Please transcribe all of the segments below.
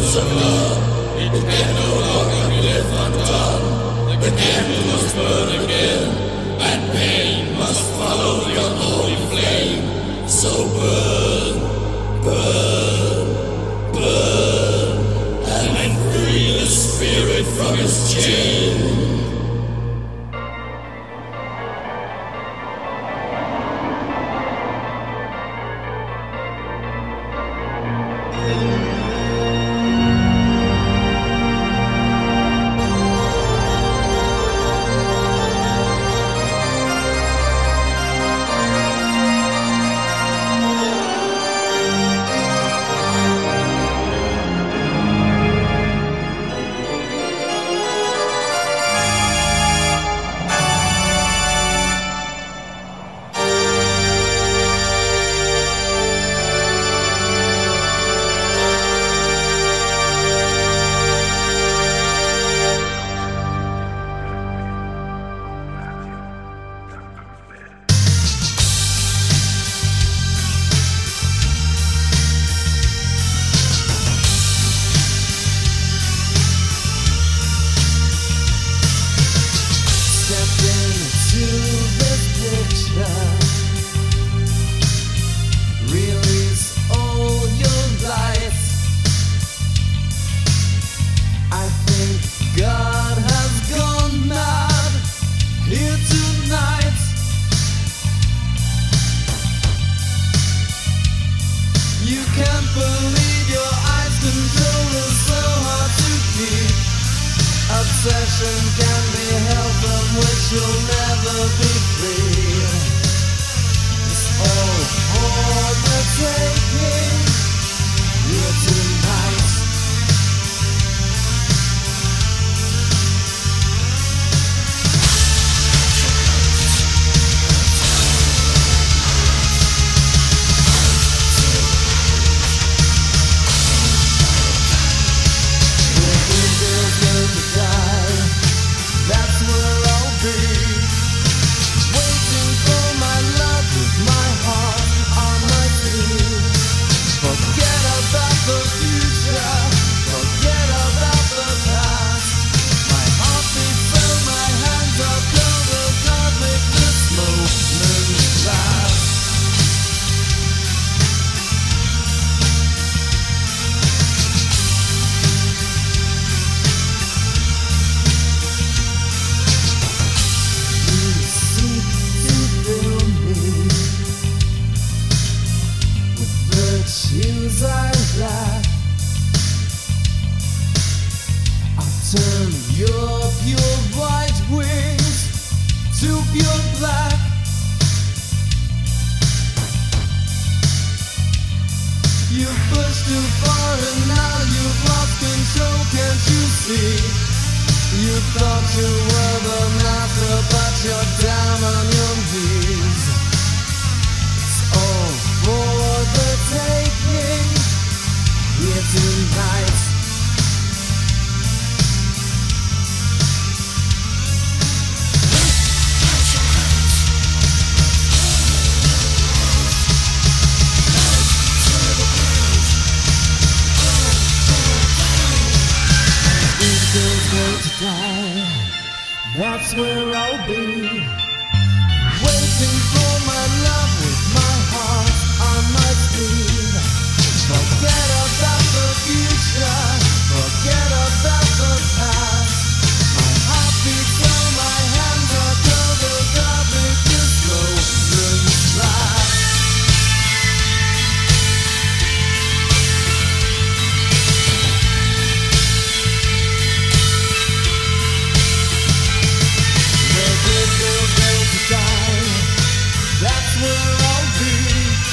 That's where I'll be.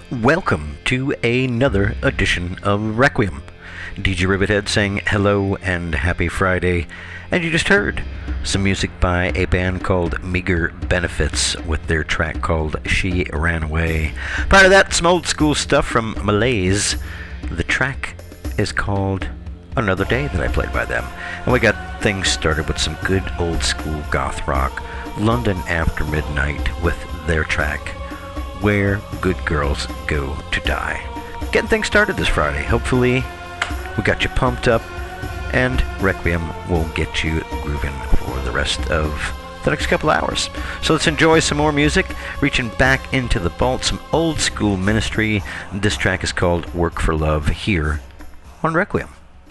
Welcome to another edition of Requiem. DJ Rivethead saying hello and happy Friday. And you just heard some music by a band called Meager Benefits with their track called She Ran Away. Prior to that, some old school stuff from Malaise. The track is called Another Day that I played by them. And we got things started with some good old school goth rock. London After Midnight with their track Where Good Girls Go to Die. Getting things started this Friday. Hopefully we got you pumped up, and Requiem will get you grooving for the rest of the next couple hours. So let's enjoy some more music, reaching back into the vault, some old school Ministry. This track is called Work for Love here on Requiem.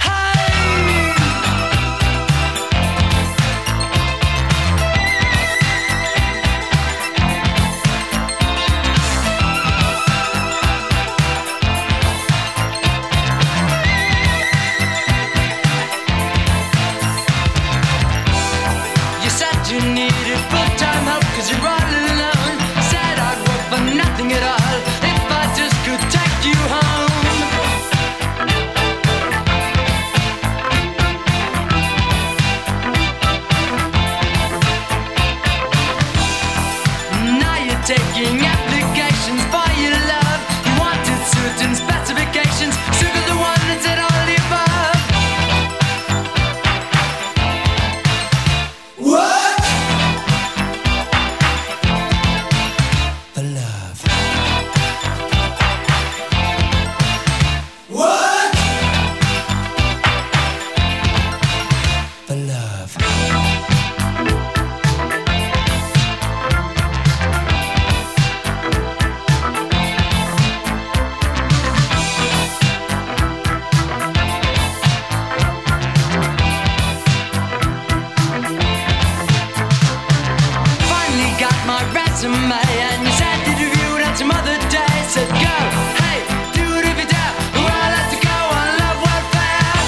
Taking applications for your love. You wanted certain specifications. Sugar the one that said all the above. What? For love. What? For love. And you said did you view it on some other day. Said go, hey, do it if you dare. Well, I'll have to go on love welfare.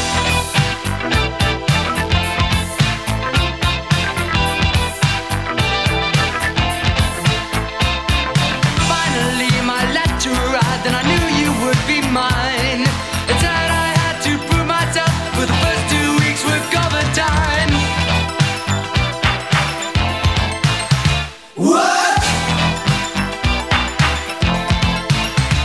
Finally my letter arrived and I knew you would be mine. It said I had to prove myself for the first 2 weeks work overtime. What?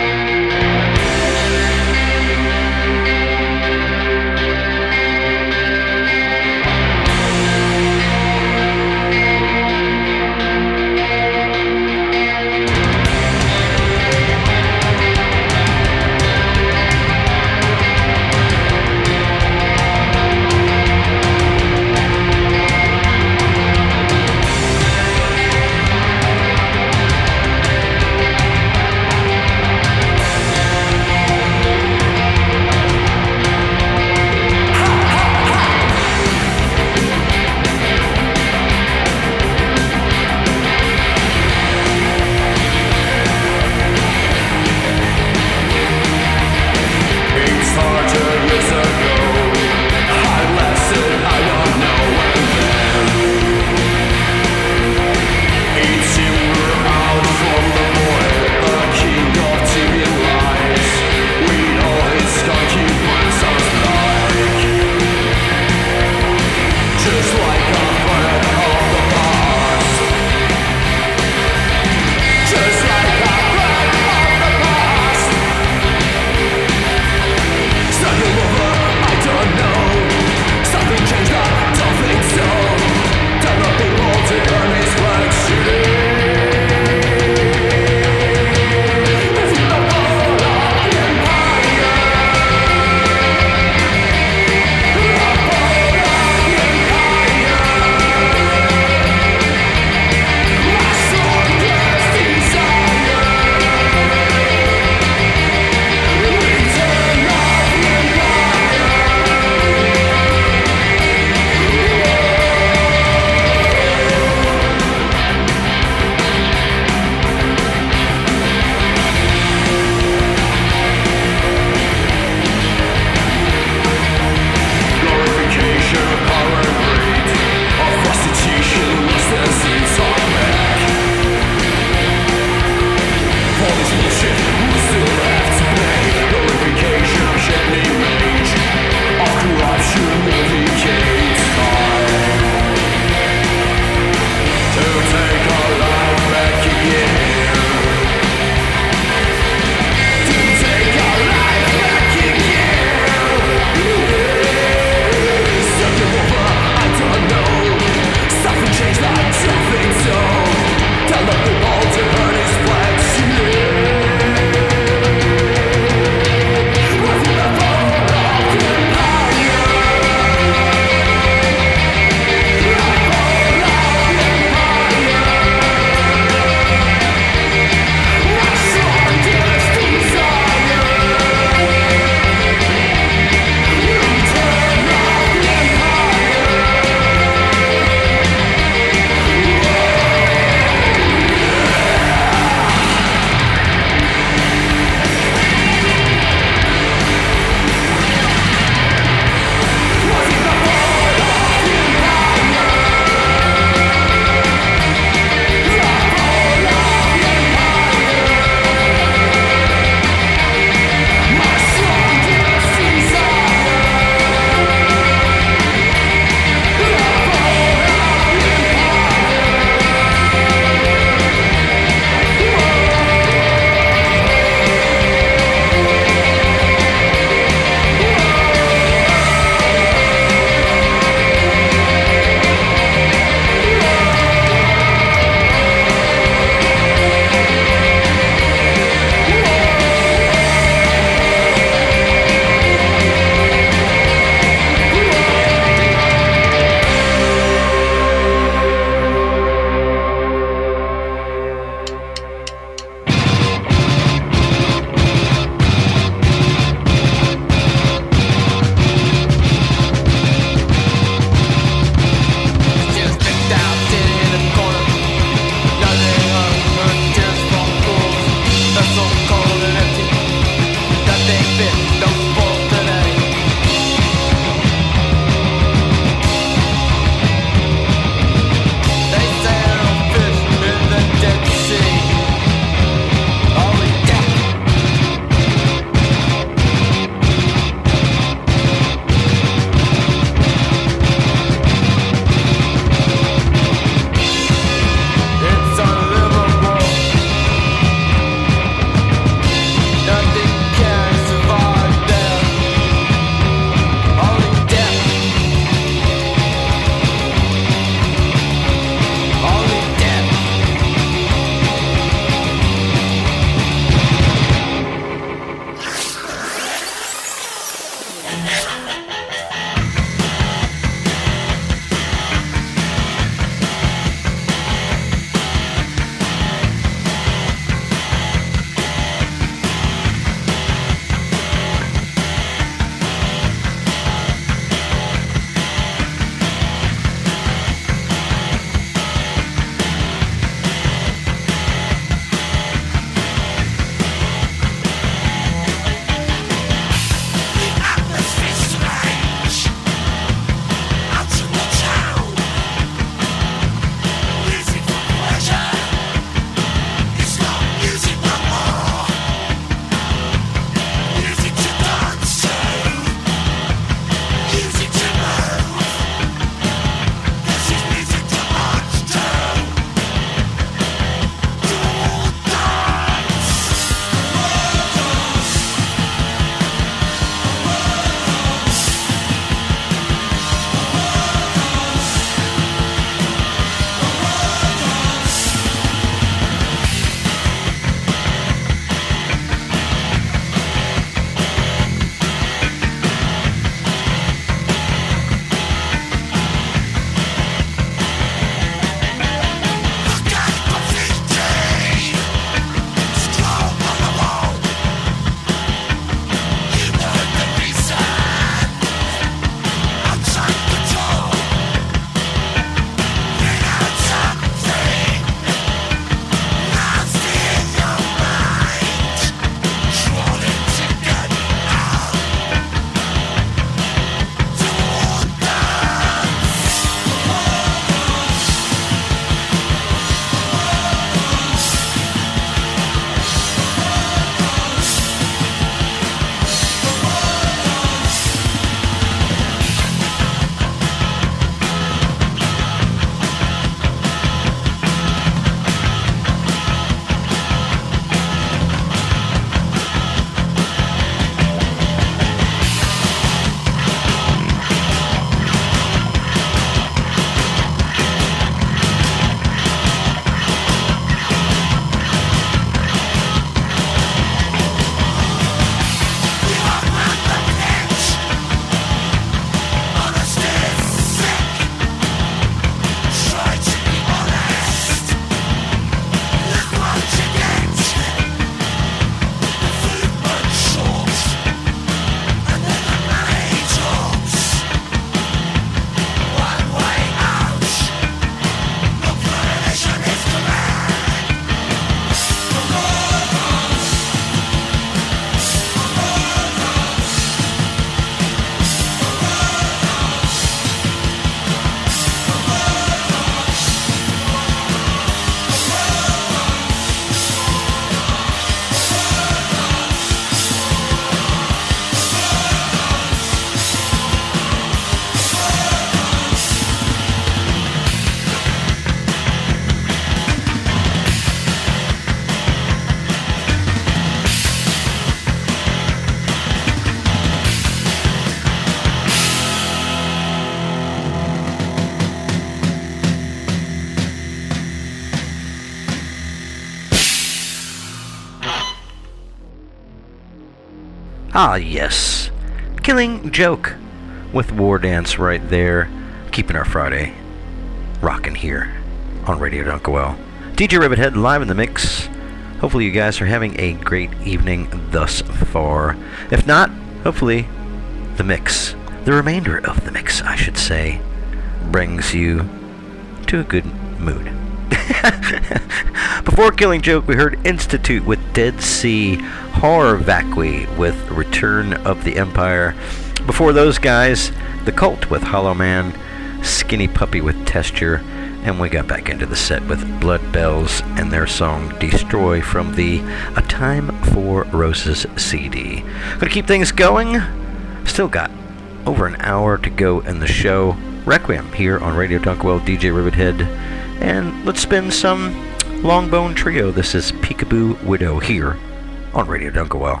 Ah, yes. Killing Joke with War Dance right there. Keeping our Friday rocking here on Radio Dunkerwell. DJ Rivethead live in the mix. Hopefully you guys are having a great evening thus far. If not, hopefully the mix, the remainder of the mix, I should say, brings you to a good mood. Before Killing Joke, we heard Institute with Dead Sea, Horror Vacui with Return of the Empire. Before those guys, The Cult with Hollow Man, Skinny Puppy with Testure, and we got back into the set with Blood Bells and their song Destroy from the A Time for Roses CD. Gonna keep things going. Still got over an hour to go in the show. Requiem here on Radio Dunkerwell, DJ Rivethead. And let's spin some Longbone Trio. This is Peekaboo Widow here on Radio Dunkerwell.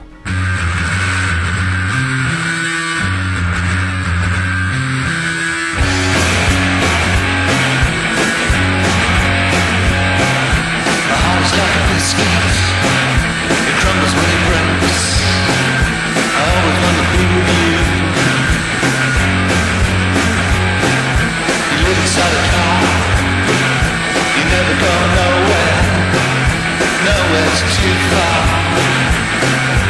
Too far.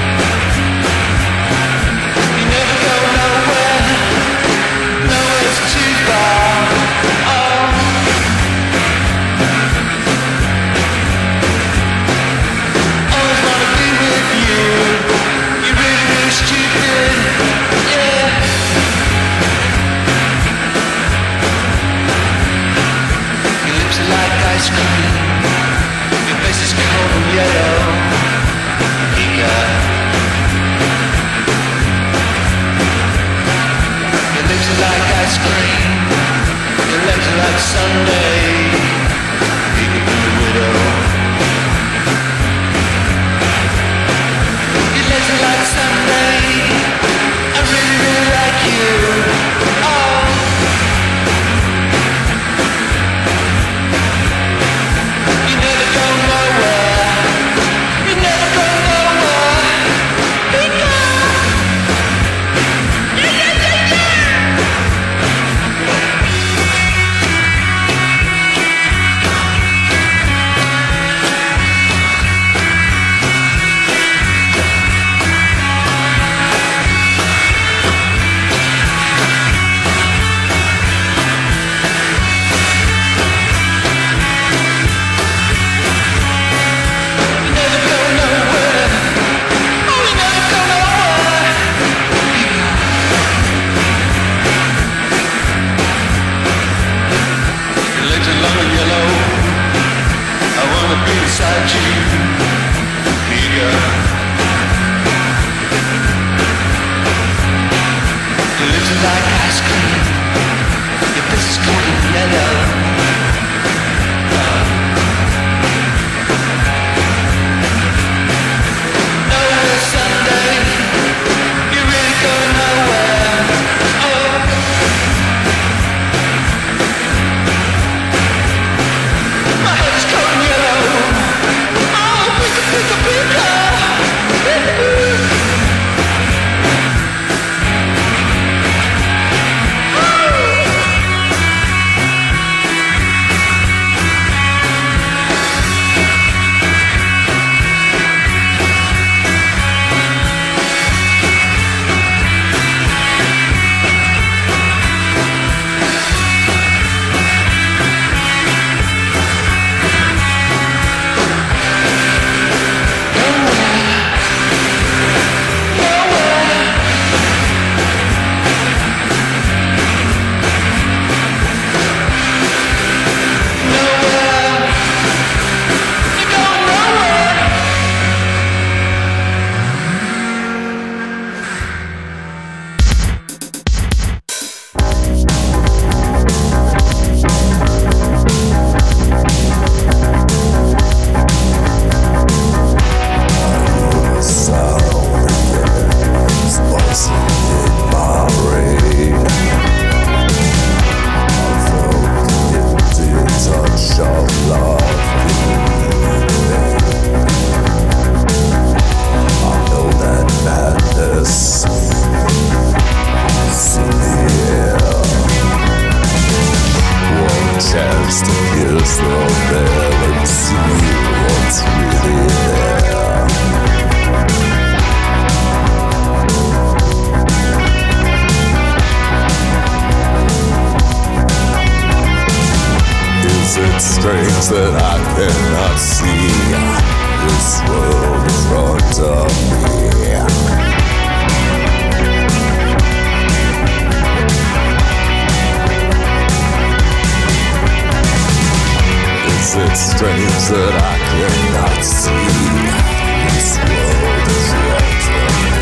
just to pierce the veil and see what's really there. Is it strange that I cannot see this world in front of me? Is it strange that I cannot see this world in front of me?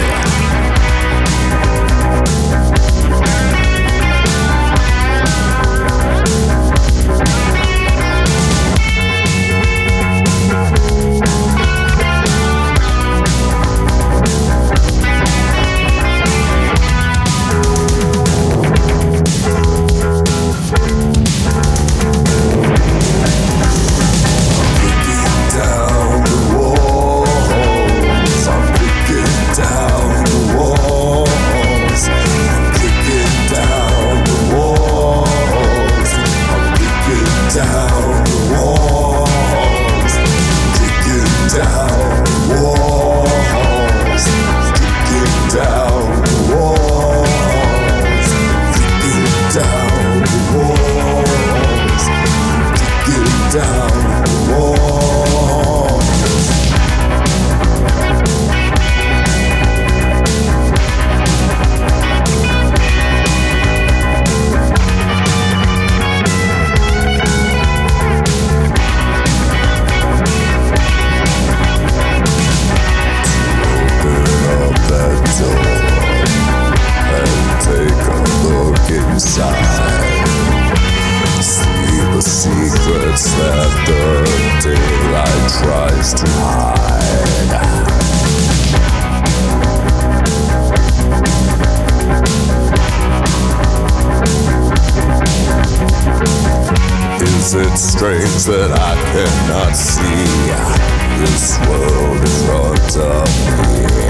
Strange that I cannot see this world in front of me.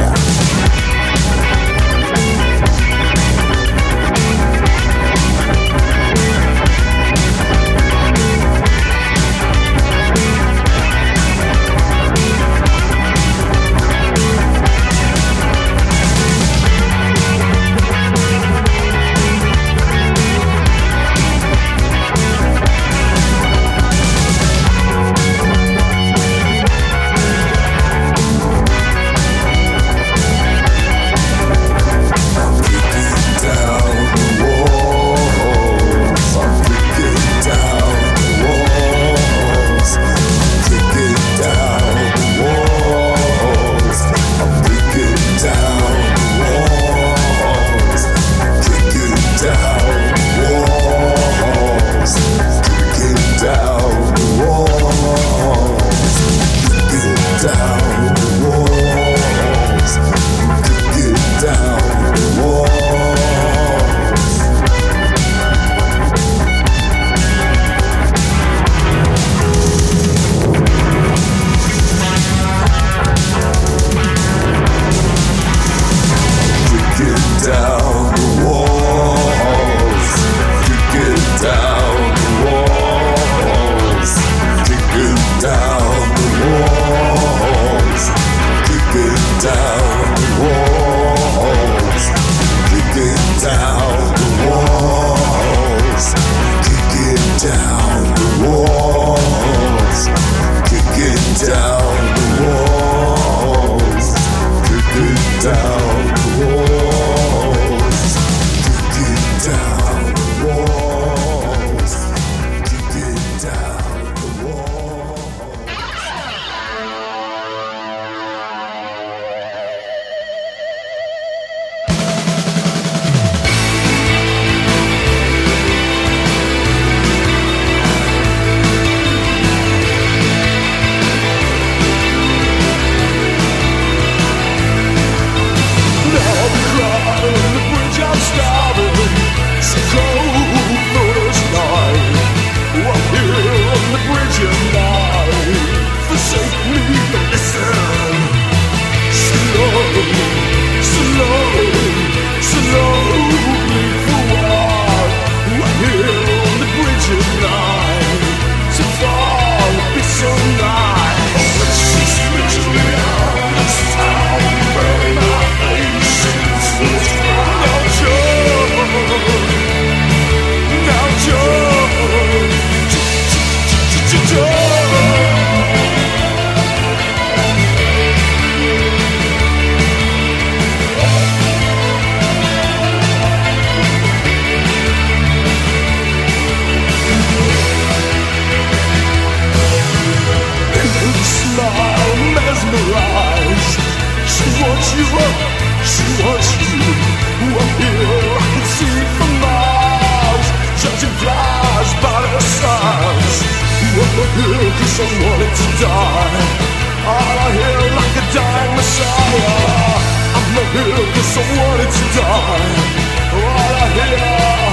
here 'cause I wanted to die. All I hear like a dying Messiah. I'm not here 'cause I wanted to die. All I hear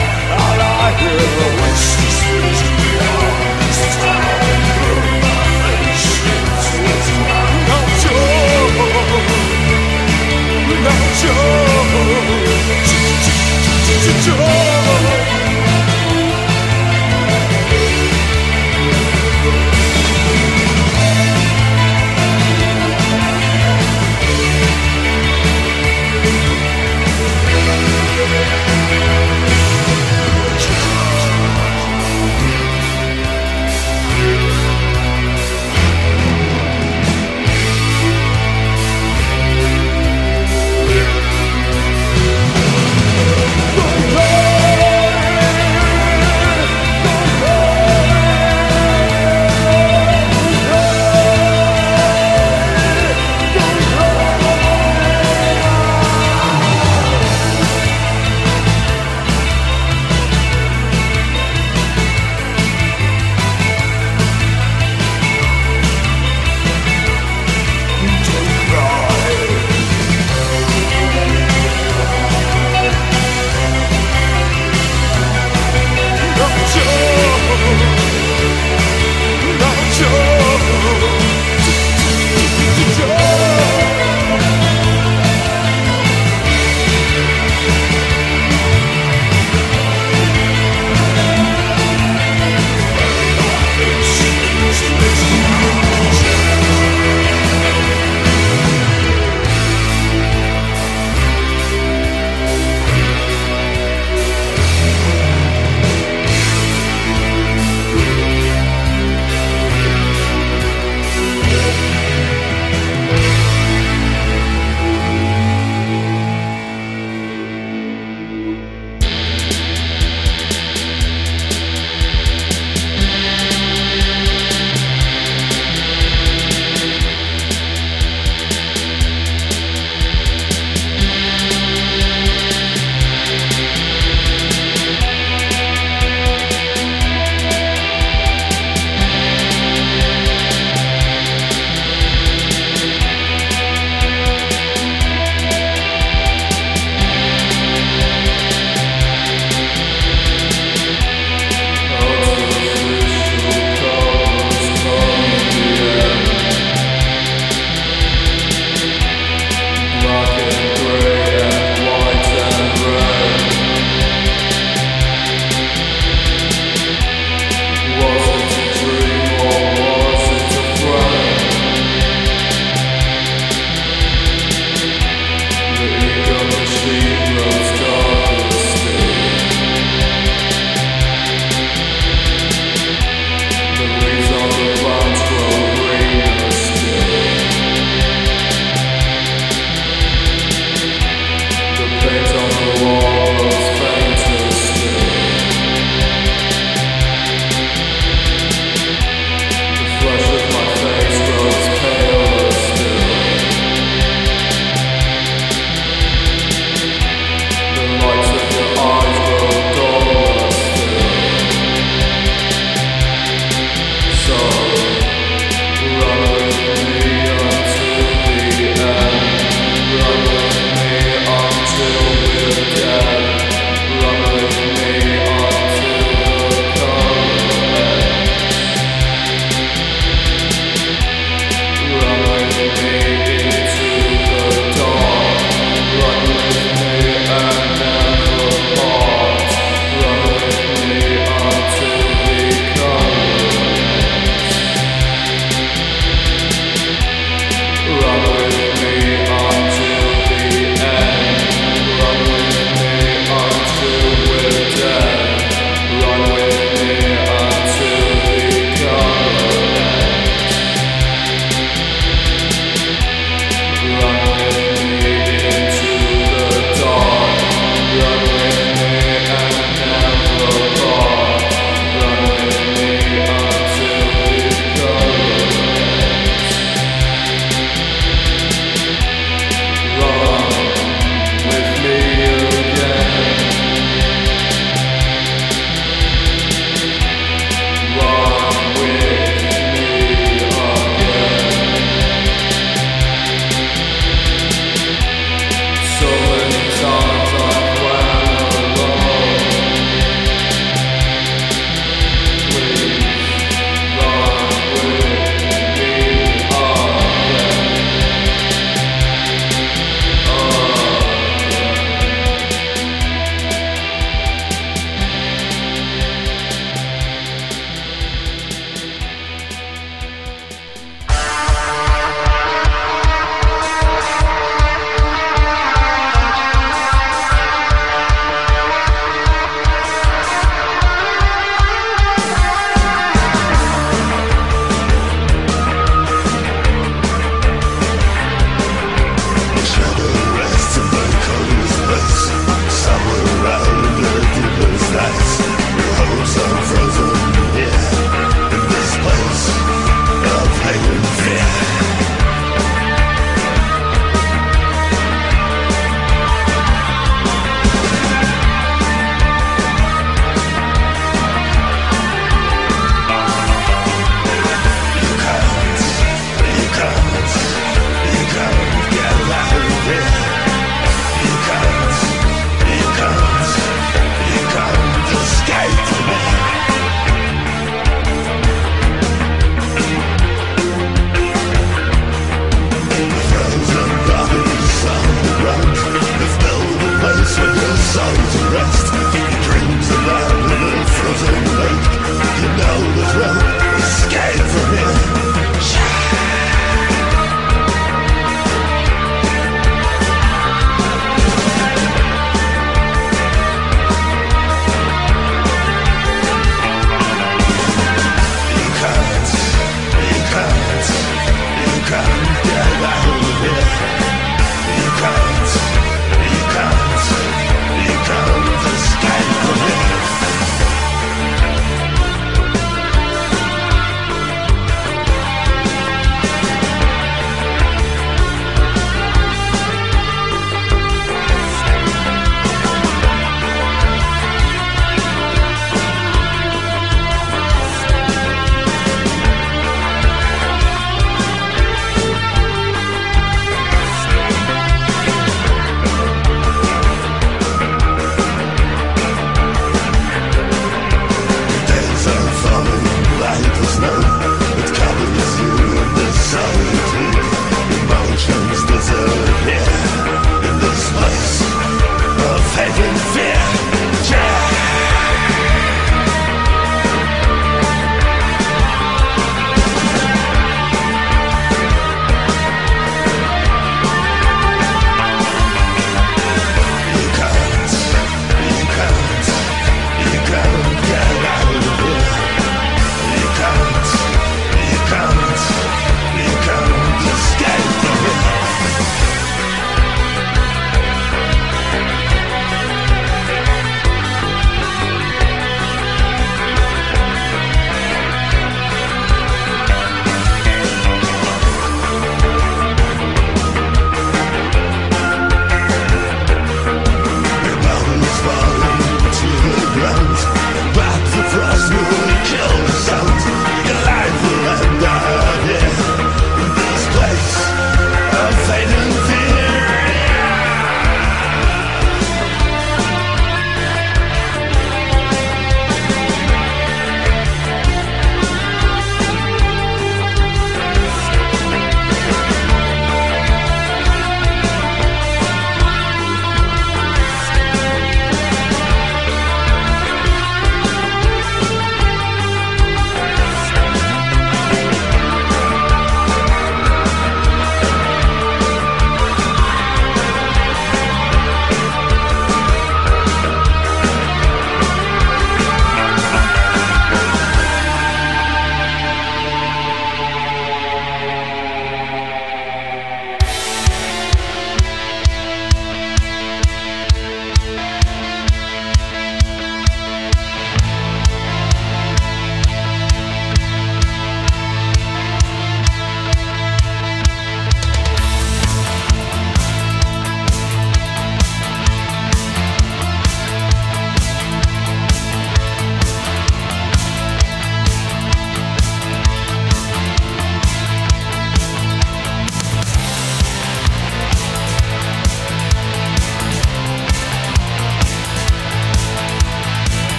is now Joe.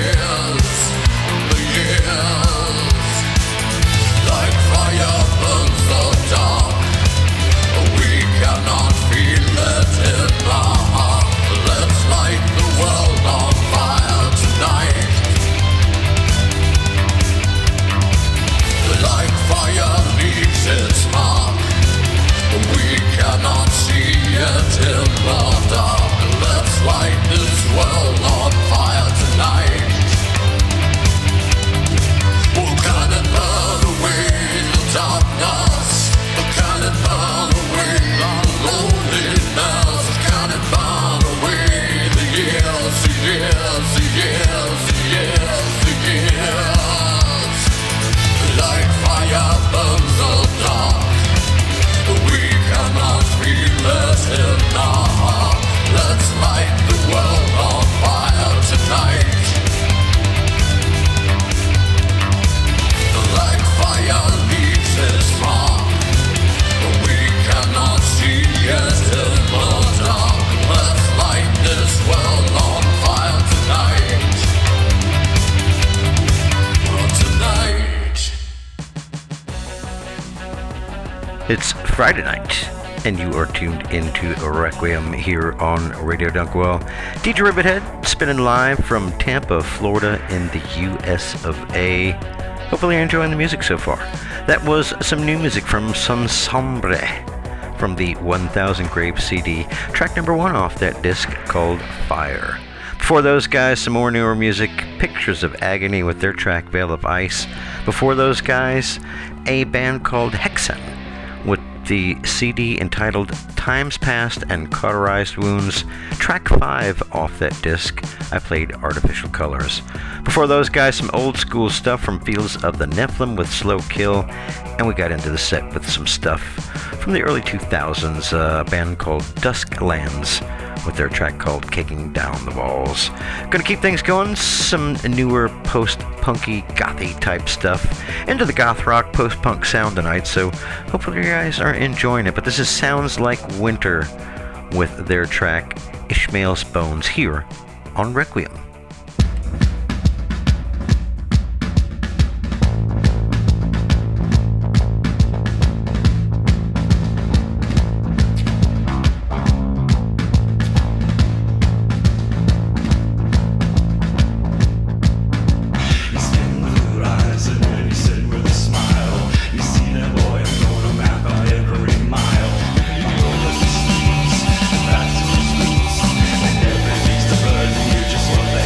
It's Friday night, and you are tuned into Requiem here on Radio Dunkwell. DJ Rivethead spinning live from Tampa, Florida in the US of A. Hopefully you're enjoying the music so far. That was some new music from Son Sombre from the 1000 Graves CD, track number 1 off that disc called Fire. Before those guys, some more newer music, Pictures of Agony with their track Veil of Ice. Before those guys, a band called Hexen with the CD entitled Times Past and Cauterized Wounds, track 5 off that disc. I played Artificial Colors. Before those guys, some old school stuff from Fields of the Nephilim with Slow Kill, and we got into the set with some stuff from the early 2000s, a band called Dusklands with their track called Kicking Down the Walls. Gonna keep things going, some newer post-punky, gothy type stuff, into the goth rock post-punk sound tonight, so hopefully you guys are enjoying it. But this is Sounds Like Winter with their track Ishmael's Bones here on Requiem. Just what they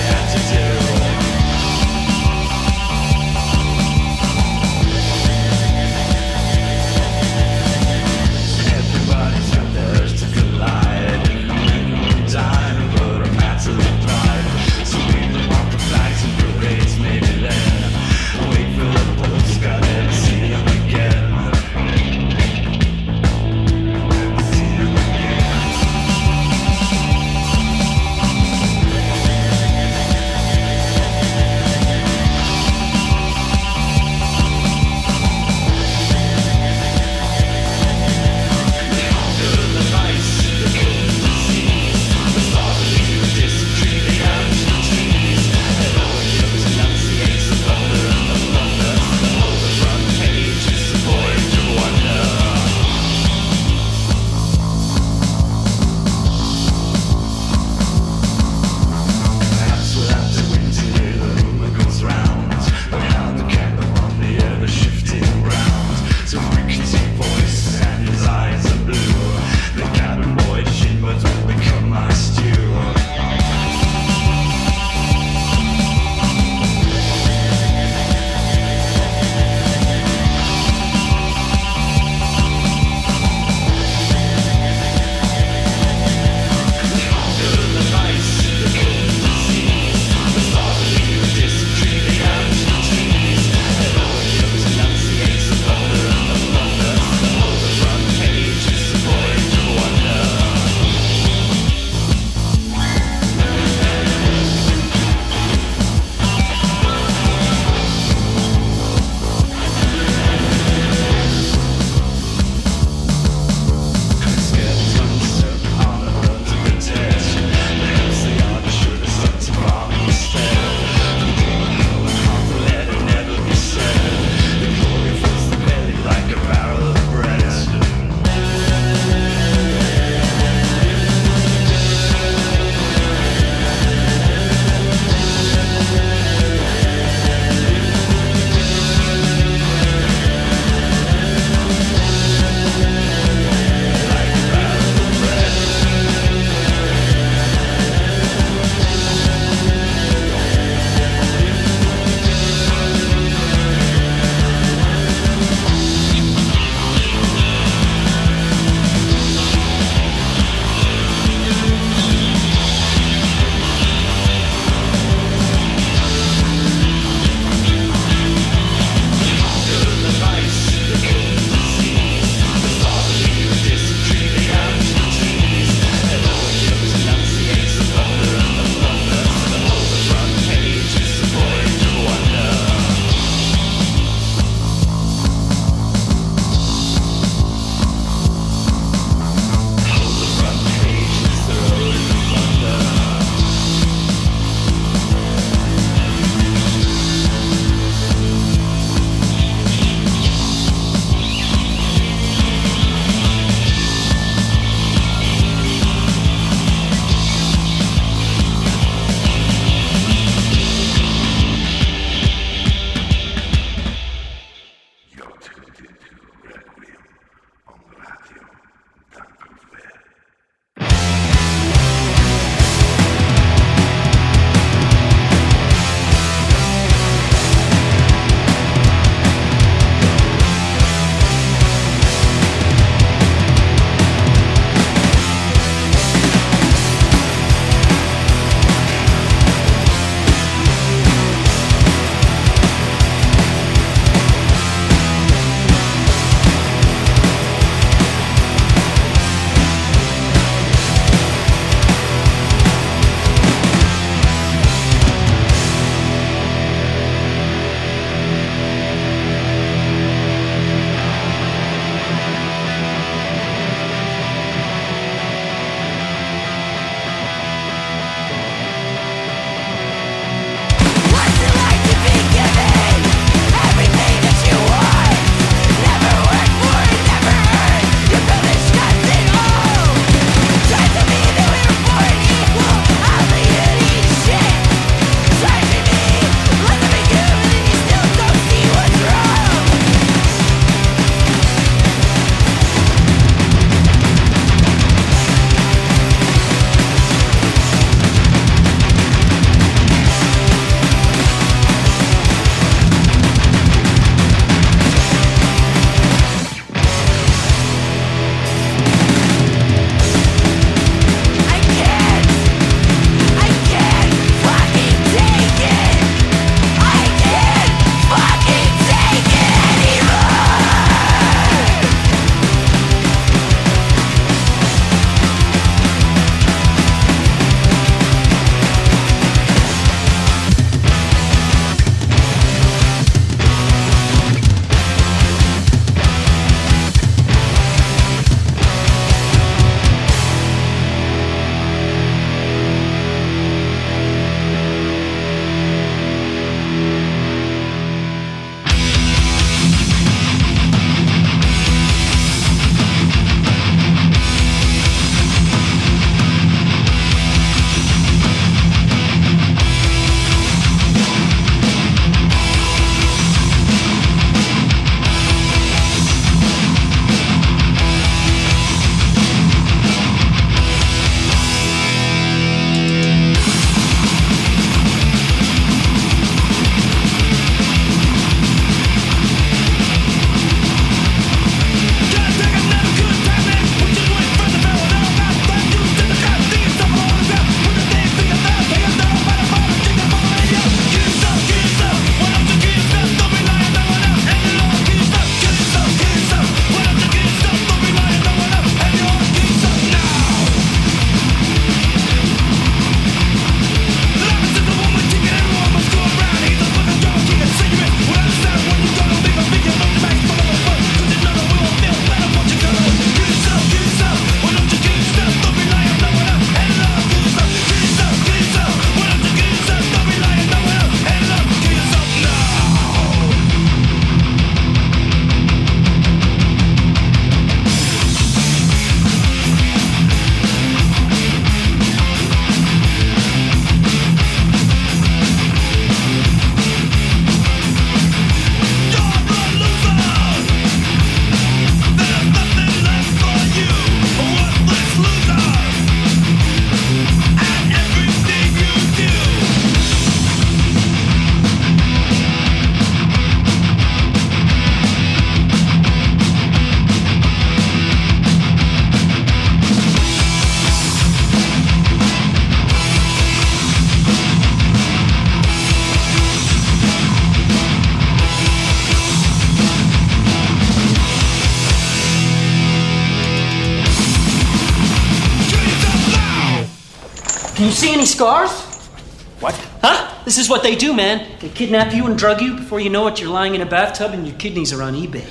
You see any scars? What? Huh? This is what they do, man. They kidnap you and drug you. Before you know it, you're lying in a bathtub and your kidneys are on eBay.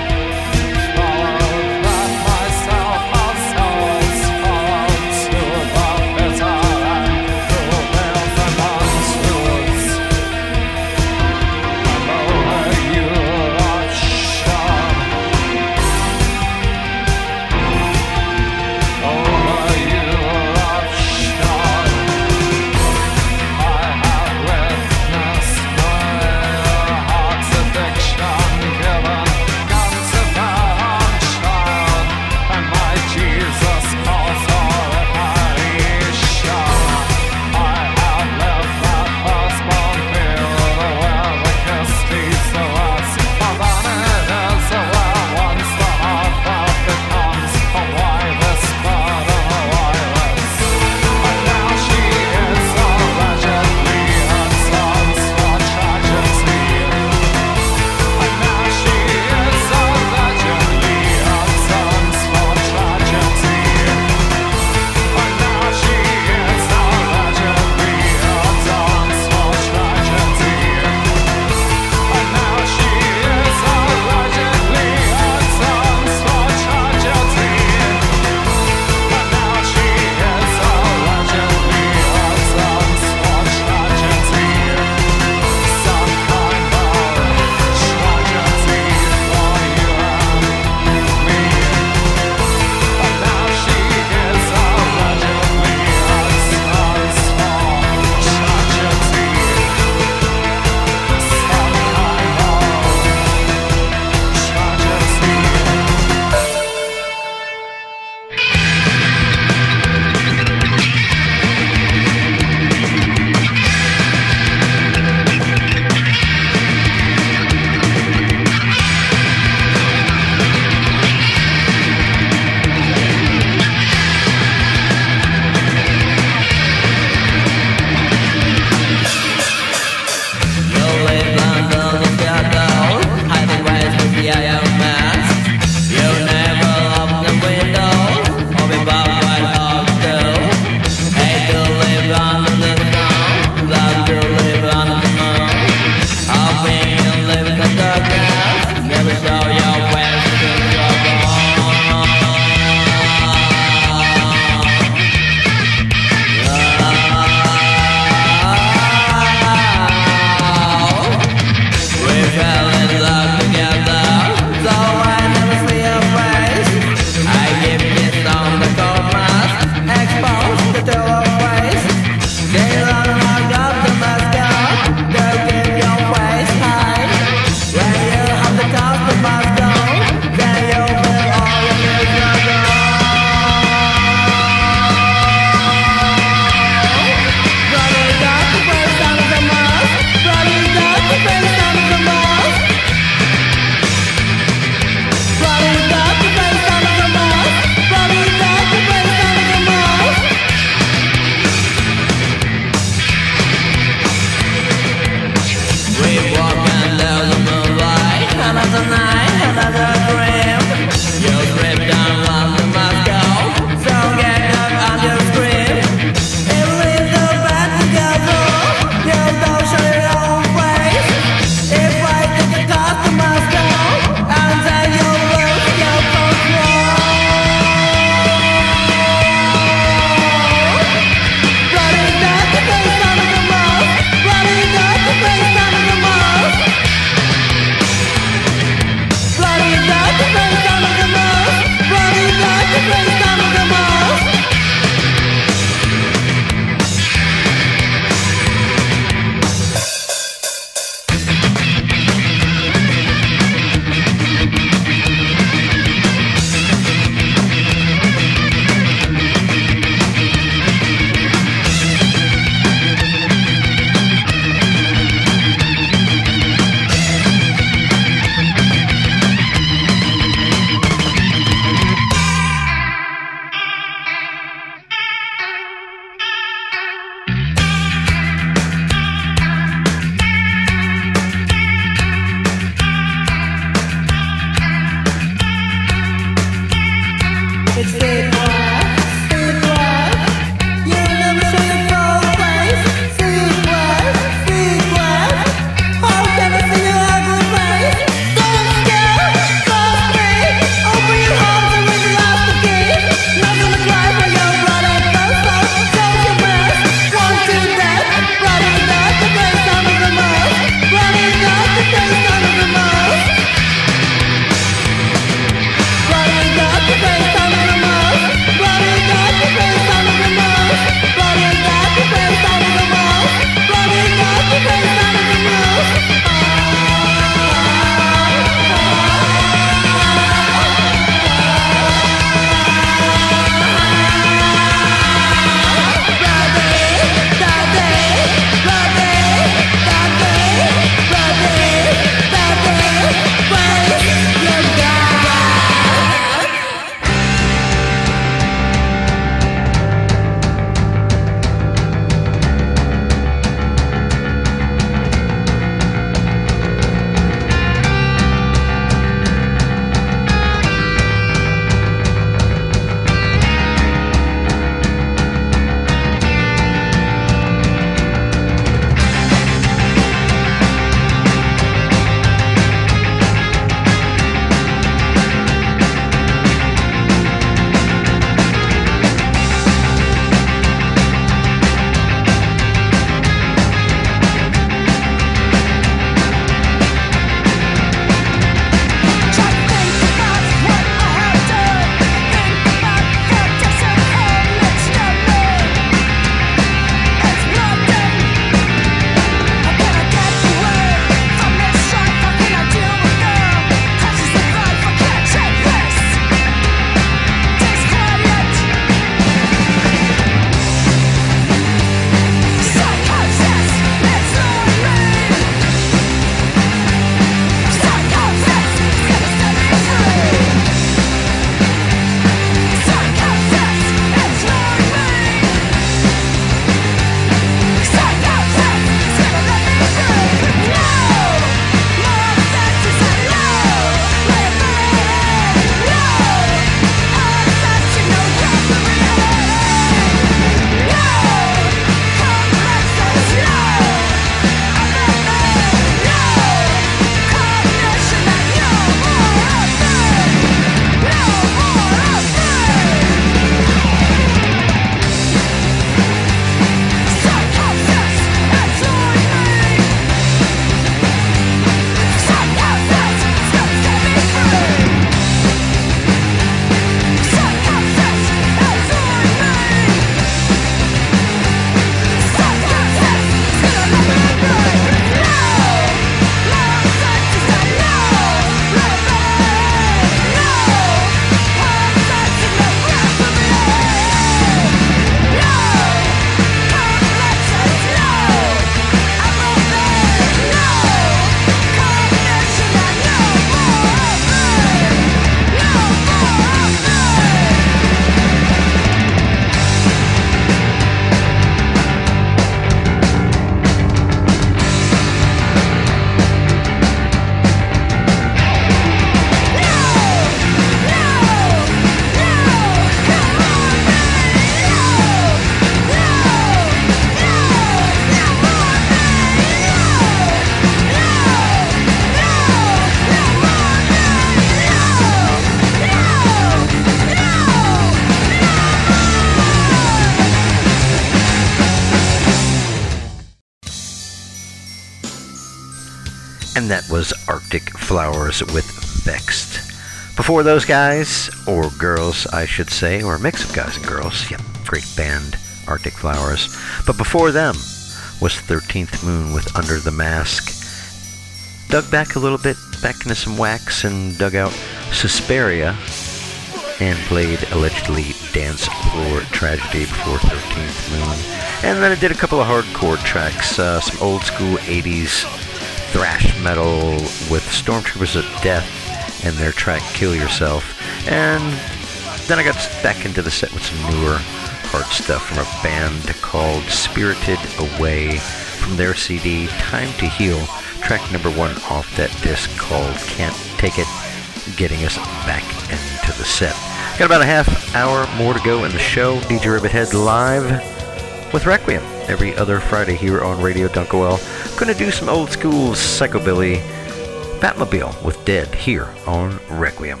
And that was Arctic Flowers with Vexed. Before those guys, or girls I should say, or a mix of guys and girls, yeah, great band, Arctic Flowers. But before them was 13th Moon with Under the Mask. Dug back a little bit, back into some wax, and dug out Suspiria, and played allegedly Dance Floor Tragedy before 13th Moon. And then it did a couple of hardcore tracks, some old school 80s thrash metal with Stormtroopers of Death and their track Kill Yourself. And then I got back into the set with some newer hard stuff from a band called Spirited Away from their CD Time to Heal, track number 1 off that disc called Can't Take It, getting us back into the set. Got about a half hour more to go in the show. DJ Rivethead live with Requiem every other Friday here on Radio Dunkwell. Gonna do some old school psychobilly, Batmobile with Dead here on Requiem.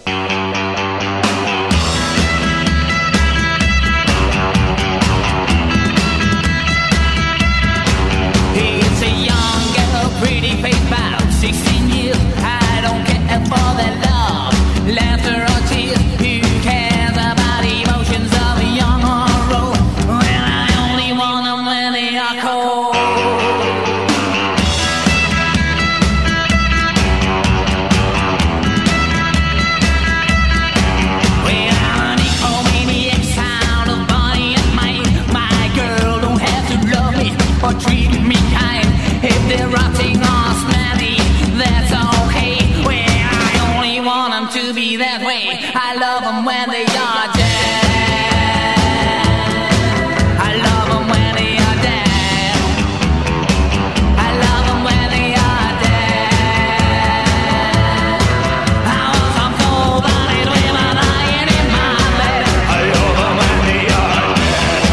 It's a young girl, pretty face, about 16 years. I don't care for that love, laughter or tears. Who cares about emotions of a young hero? When I only want them when they are cold. Or treat me kind. If they're rotting or smelly, that's okay. Well, I only want them to be that way. I love them when they are dead. I love them when they are dead. I love them when they are dead. I want some cold-blooded women lying in my bed. I love them when they are dead.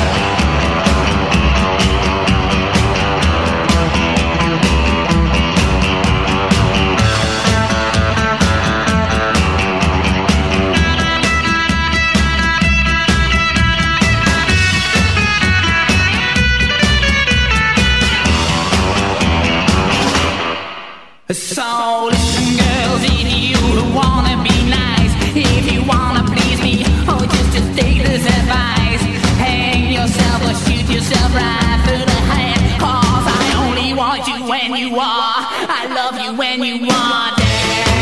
So listen, girls, if you wanna be nice, if you wanna please me, oh, just take this advice. Hang yourself or shoot yourself right through the head. 'Cause I only want you when you are. I love you when you are dead.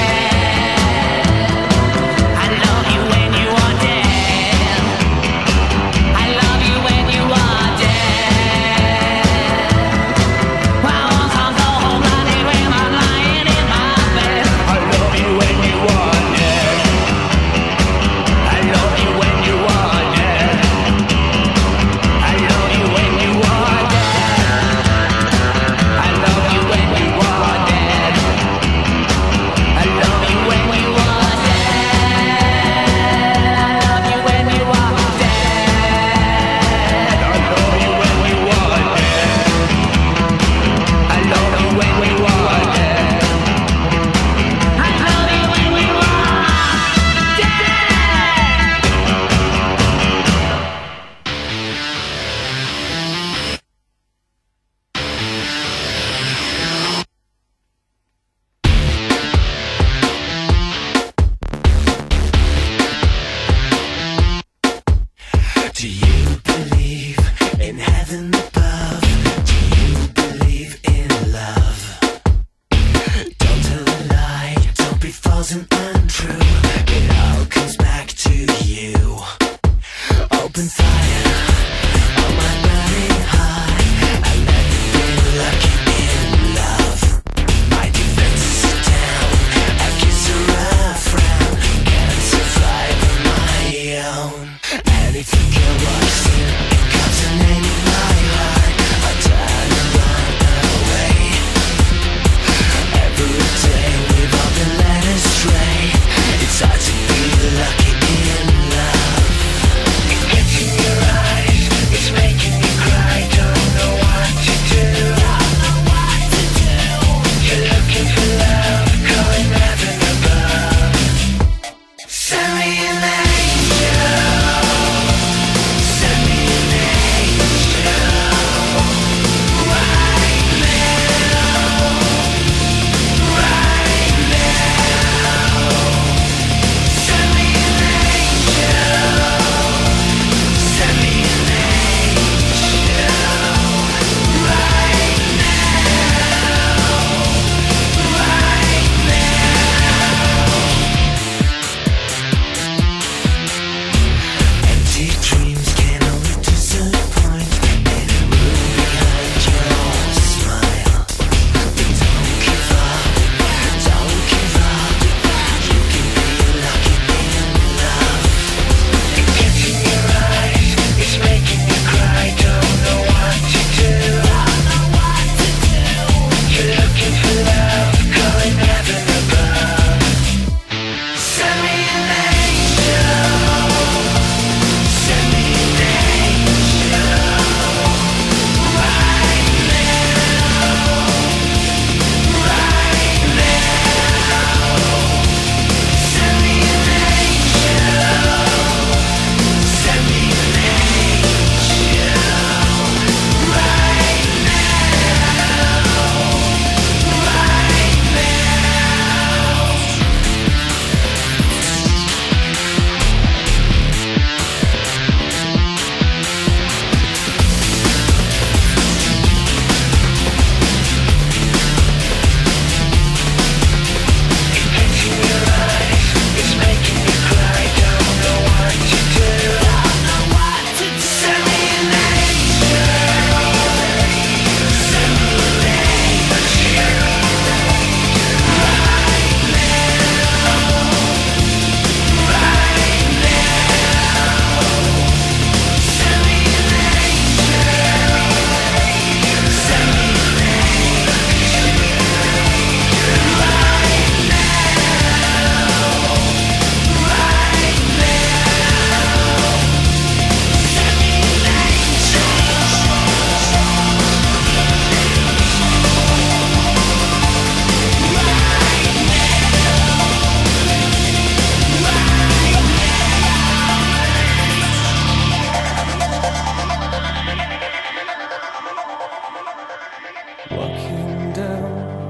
I love you when you are dead. I love you when you are dead. I want some cold-blooded women lying in my bed. I love you when you are dead. I love you when you are dead. I love you when you are dead. I love you when you are dead.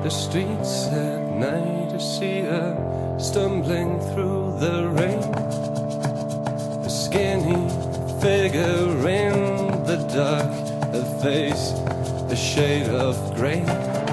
the streets at night, I see her stumbling through the rain. A skinny figure in the dark, her face a shade of grey.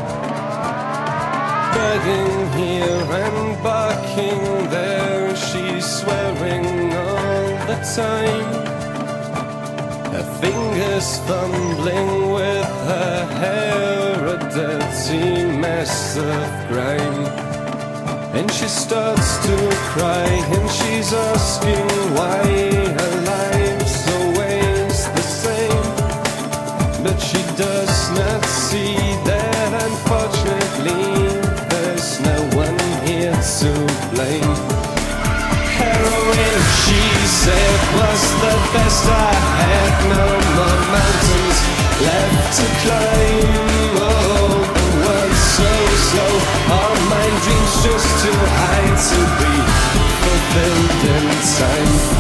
Begging here and barking there, she's swearing all the time. Her fingers fumbling with her hair, a dirty mess of grime. And she starts to cry, and she's asking why her life's always the same. But she does not see that unfortunately there's no one here to blame. Heroin, she said, was the best I had. No more mountains left to climb. Oh, the world's so slow, all my dreams just too high to be fulfilled in time.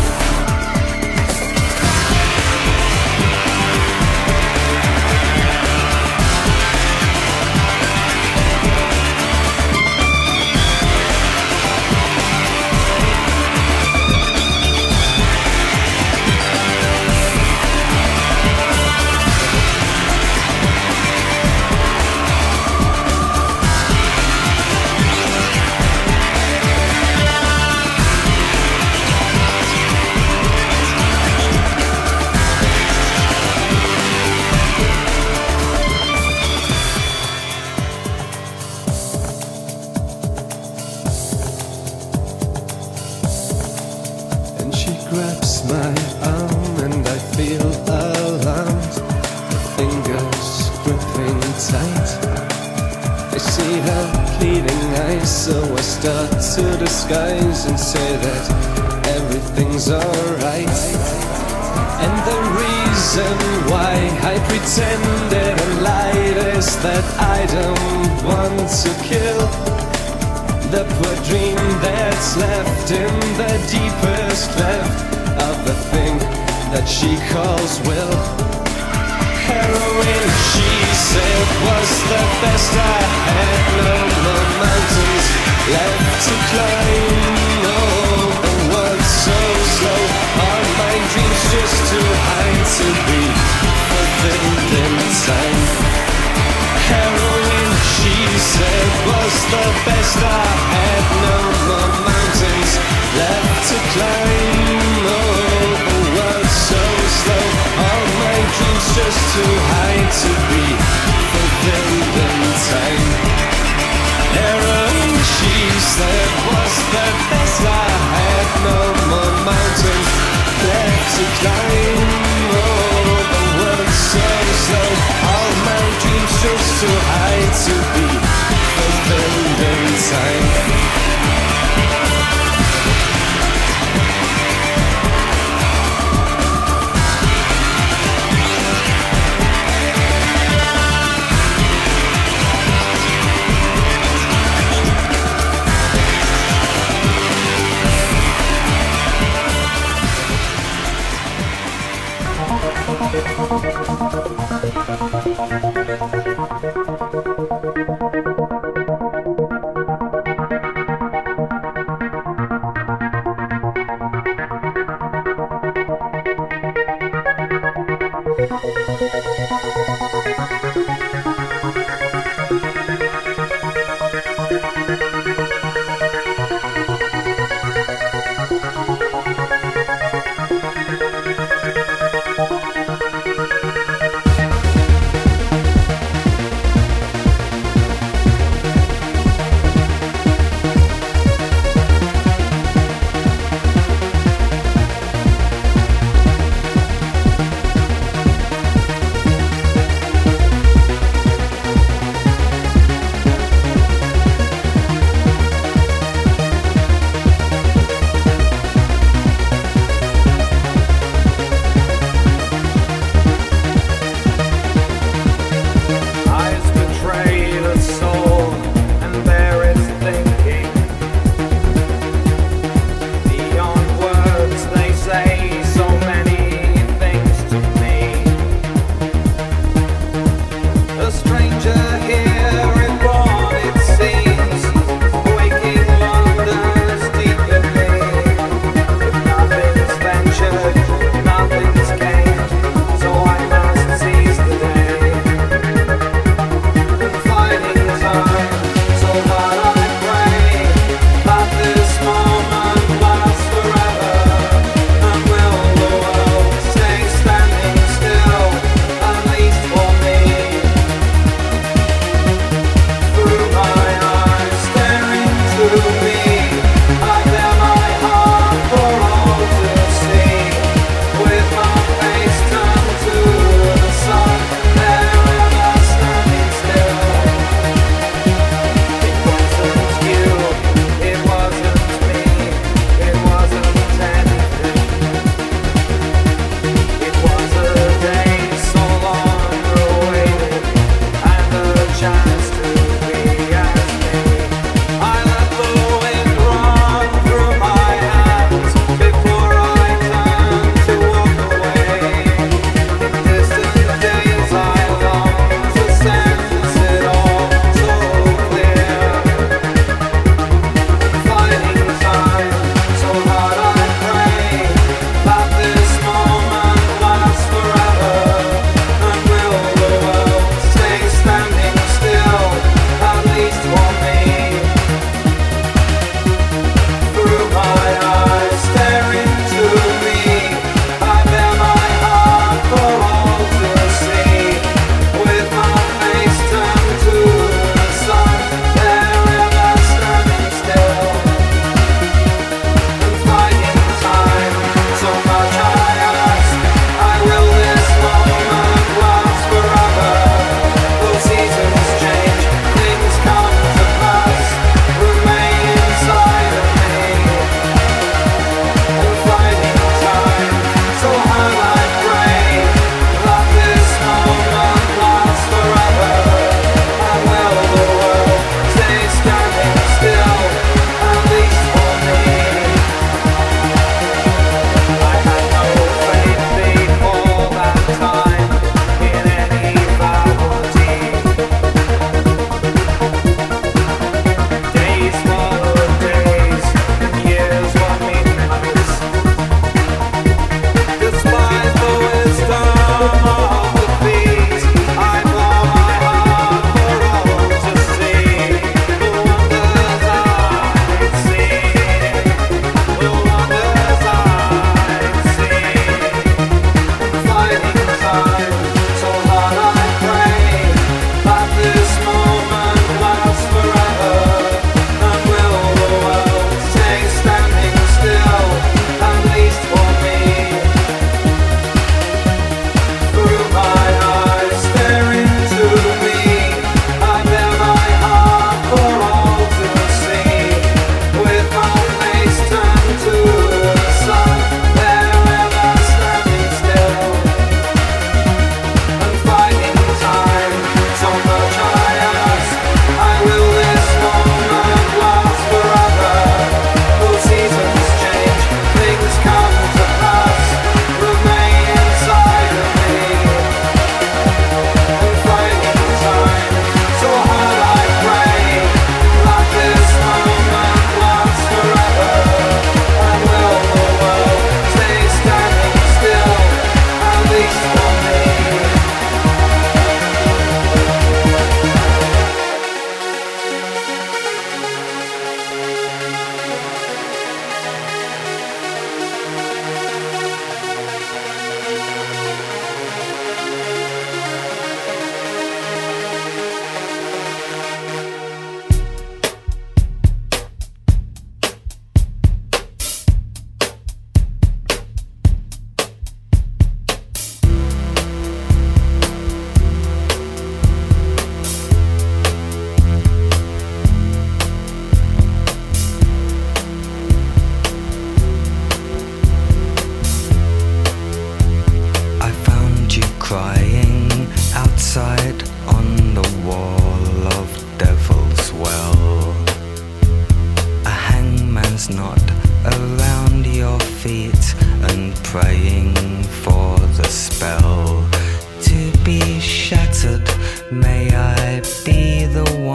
Grabs my arm and I feel alarmed. Her fingers gripping tight. I see her pleading eyes, so I start to disguise and say that everything's alright. And the reason why I pretended and lied is that I don't want to kill the poor dream that's left in the deepest cleft of the thing that she calls will. Heroin, she said, was the best I had. No more mountains left to climb. Oh, the world's so slow, all my dreams just too high to be fulfilled in time. Heroin, she said, was the best I had. No more mountains left to climb. Oh, the world's so slow, all my dreams just too high to be fulfilled in time. Heroin, she said, was the best I had. No more mountains left to climb. Oh, the world's so slow, all my dreams just too high to be fulfilled in time.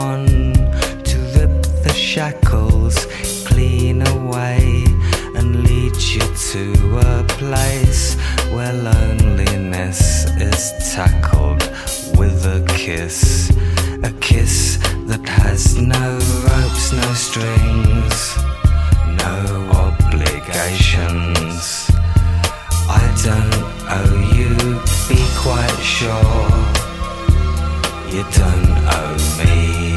someone to rip the shackles clean away and lead you to a place where loneliness is tackled with a kiss that has no ropes, no strings, no obligations. I don't owe you, be quite sure. You don't owe me.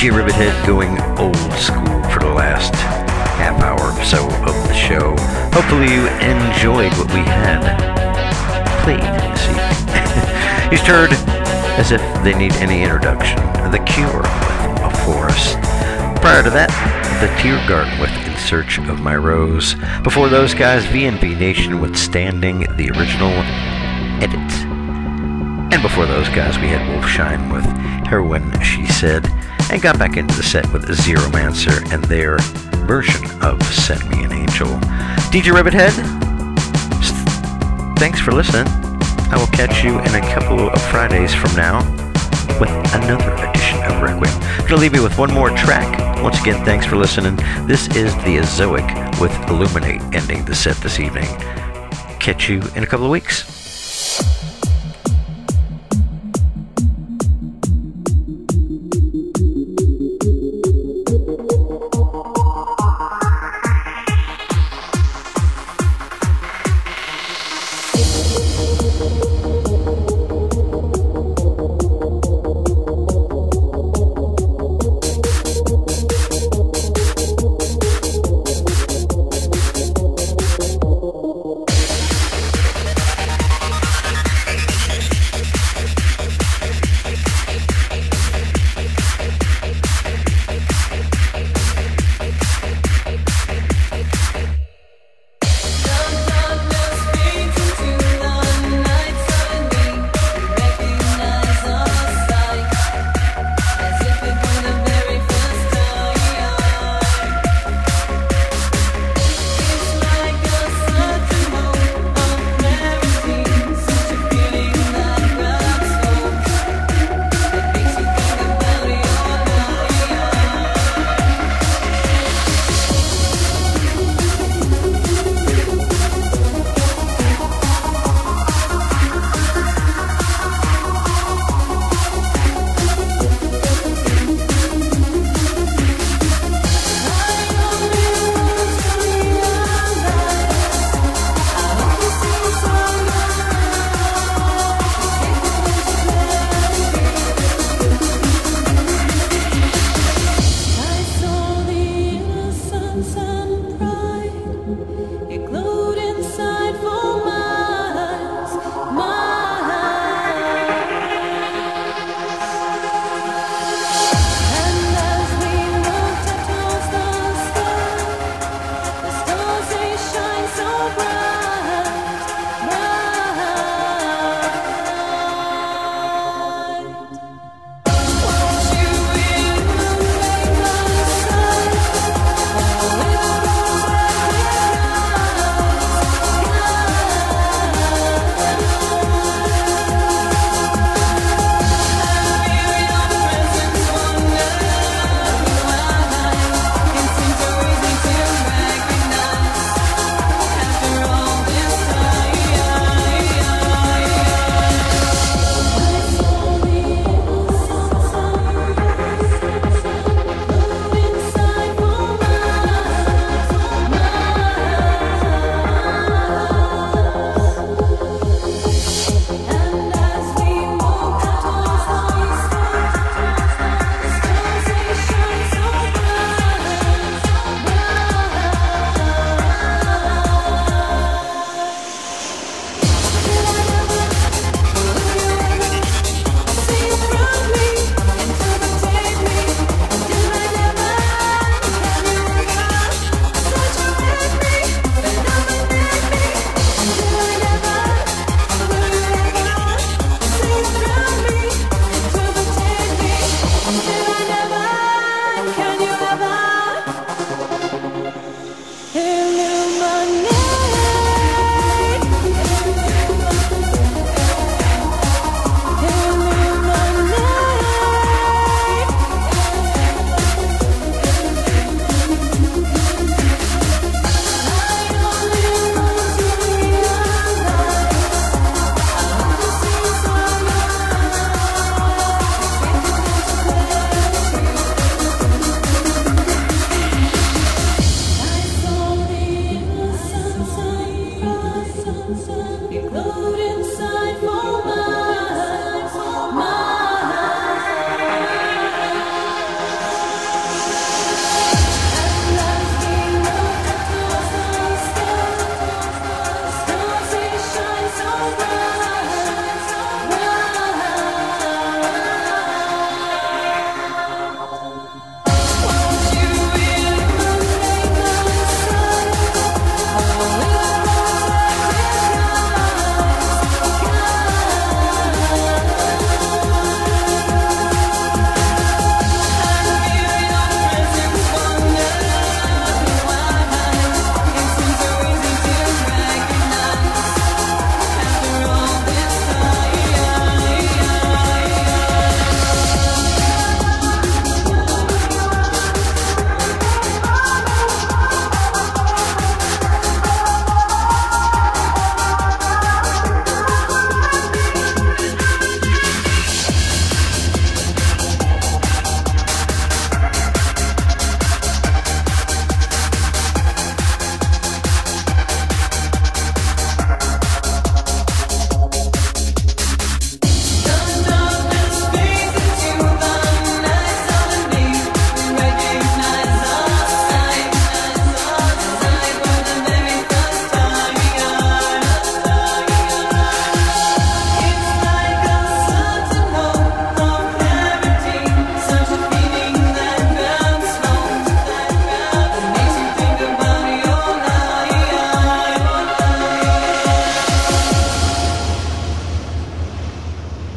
DJ Rivethead going old school for the last half hour or so of the show. Hopefully you enjoyed what we had played this evening. You stirred as if they need any introduction. The Cure with A Forest. Prior to that, The Tiergarten with In Search of My Rose. Before those guys, VNB Nation with Standing, the original edit. And before those guys, we had Wolfshine with Heroin, She Said, and got back into the set with Zeromancer and their version of Send Me an Angel. DJ Rivethead, thanks for listening. I will catch you in a couple of Fridays from now with another edition of Requiem. I'm going to leave you with one more track. Once again, thanks for listening. This is the Azoic with Illuminate ending the set this evening. Catch you in a couple of weeks.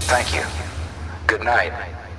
Thank you. Good night.